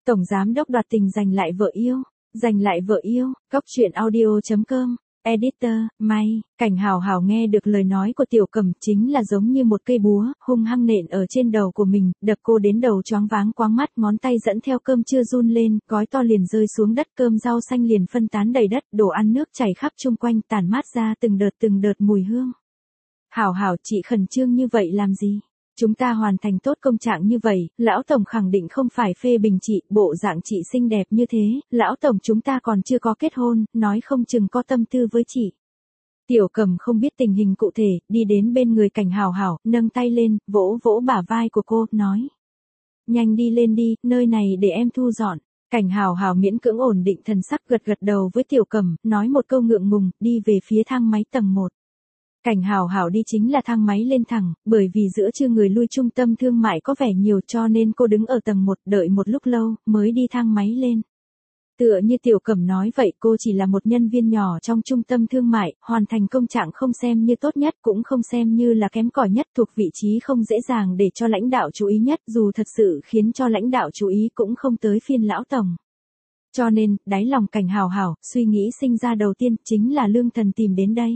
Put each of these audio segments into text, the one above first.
Tổng giám đốc đoạt tình giành lại vợ yêu. Giành lại vợ yêu, Cóc truyện audio.com, editor, May. Cảnh Hào Hào nghe được lời nói của Tiểu Cẩm chính là giống như một cây búa, hung hăng nện ở trên đầu của mình, đập cô đến đầu choáng váng quáng mắt, ngón tay dẫn theo cơm chưa run lên, gói to liền rơi xuống đất, cơm rau xanh liền phân tán đầy đất, đồ ăn nước chảy khắp chung quanh, tản mát ra từng đợt mùi hương. Hào Hào, chị khẩn trương như vậy làm gì? Chúng ta hoàn thành tốt công trạng như vậy, lão tổng khẳng định không phải phê bình chị, bộ dạng chị xinh đẹp như thế, lão tổng chúng ta còn chưa có kết hôn, nói không chừng có tâm tư với chị. Tiểu Cẩm không biết tình hình cụ thể, đi đến bên người Cảnh Hào Hào, nâng tay lên, vỗ vỗ bả vai của cô, nói. Nhanh đi lên đi, nơi này để em thu dọn. Cảnh Hào Hào miễn cưỡng ổn định thần sắc, gật đầu với Tiểu Cẩm, nói một câu ngượng ngùng, đi về phía thang máy tầng 1. Cảnh Hào Hào đi chính là thang máy lên thẳng, bởi vì giữa trưa người lui trung tâm thương mại có vẻ nhiều cho nên cô đứng ở tầng 1 đợi một lúc lâu, mới đi thang máy lên. Tựa như Tiểu Cẩm nói vậy, cô chỉ là một nhân viên nhỏ trong trung tâm thương mại, hoàn thành công trạng không xem như tốt nhất cũng không xem như là kém cỏi nhất, thuộc vị trí không dễ dàng để cho lãnh đạo chú ý nhất, dù thật sự khiến cho lãnh đạo chú ý cũng không tới phiên lão tổng. Cho nên, đáy lòng Cảnh Hào Hào, suy nghĩ sinh ra đầu tiên chính là Lương Thần tìm đến đây.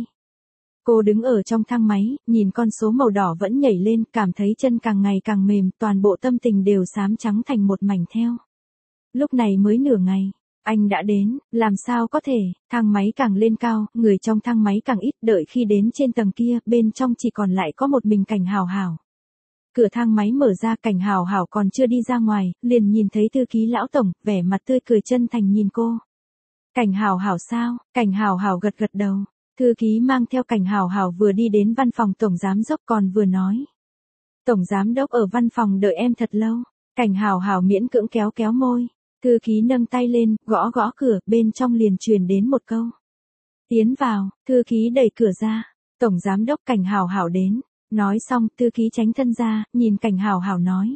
Cô đứng ở trong thang máy, nhìn con số màu đỏ vẫn nhảy lên, cảm thấy chân càng ngày càng mềm, toàn bộ tâm tình đều xám trắng thành một mảnh theo. Lúc này mới nửa ngày, anh đã đến, làm sao có thể, thang máy càng lên cao, người trong thang máy càng ít, đợi khi đến trên tầng kia, bên trong chỉ còn lại có một mình Cảnh Hào Hào. Cửa thang máy mở ra, Cảnh Hào Hào còn chưa đi ra ngoài, liền nhìn thấy thư ký lão tổng, vẻ mặt tươi cười chân thành nhìn cô. Cảnh Hào Hào sao? Cảnh Hào Hào gật đầu. Thư ký mang theo Cảnh Hào Hào vừa đi đến văn phòng tổng giám đốc còn vừa nói. Tổng giám đốc ở văn phòng đợi em thật lâu. Cảnh Hào Hào miễn cưỡng kéo môi. Thư ký nâng tay lên, gõ cửa, bên trong liền truyền đến một câu. Tiến vào, thư ký đẩy cửa ra. Tổng giám đốc Cảnh Hào Hào đến. Nói xong, thư ký tránh thân ra, nhìn Cảnh Hào Hào nói.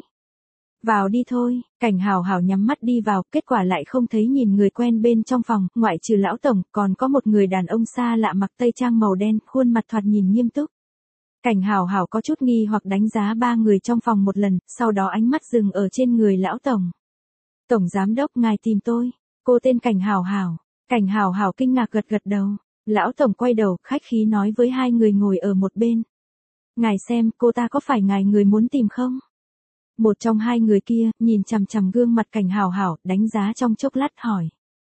Vào đi thôi, Cảnh Hào Hào nhắm mắt đi vào, kết quả lại không thấy nhìn người quen bên trong phòng, ngoại trừ lão tổng, còn có một người đàn ông xa lạ mặc tây trang màu đen, khuôn mặt thoạt nhìn nghiêm túc. Cảnh Hào Hào có chút nghi hoặc đánh giá ba người trong phòng một lần, sau đó ánh mắt dừng ở trên người lão tổng. Tổng giám đốc ngài tìm tôi, cô tên Cảnh Hào Hào. Cảnh Hào Hào kinh ngạc gật đầu, lão tổng quay đầu, khách khí nói với hai người ngồi ở một bên. Ngài xem, cô ta có phải ngài người muốn tìm không? Một trong hai người kia, nhìn chằm gương mặt Cảnh Hào Hào, đánh giá trong chốc lát hỏi.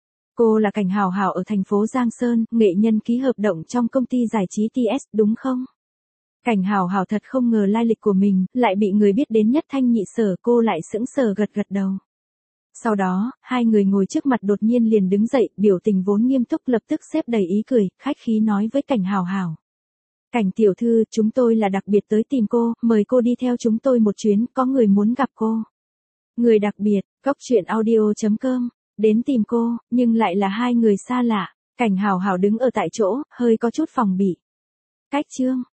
Cô là Cảnh Hào Hào ở thành phố Giang Sơn, nghệ nhân ký hợp đồng trong công ty giải trí TS, đúng không? Cảnh Hào Hào thật không ngờ lai lịch của mình, lại bị người biết đến nhất thanh nhị sở, cô lại sững sờ gật đầu. Sau đó, hai người ngồi trước mặt đột nhiên liền đứng dậy, biểu tình vốn nghiêm túc lập tức xếp đầy ý cười, khách khí nói với Cảnh Hào Hào. Cảnh tiểu thư, chúng tôi là đặc biệt tới tìm cô, mời cô đi theo chúng tôi một chuyến, có người muốn gặp cô. Người đặc biệt, Cóc truyện audio.com, đến tìm cô, nhưng lại là hai người xa lạ. Cảnh Hào Hào đứng ở tại chỗ, hơi có chút phòng bị. Cách chương.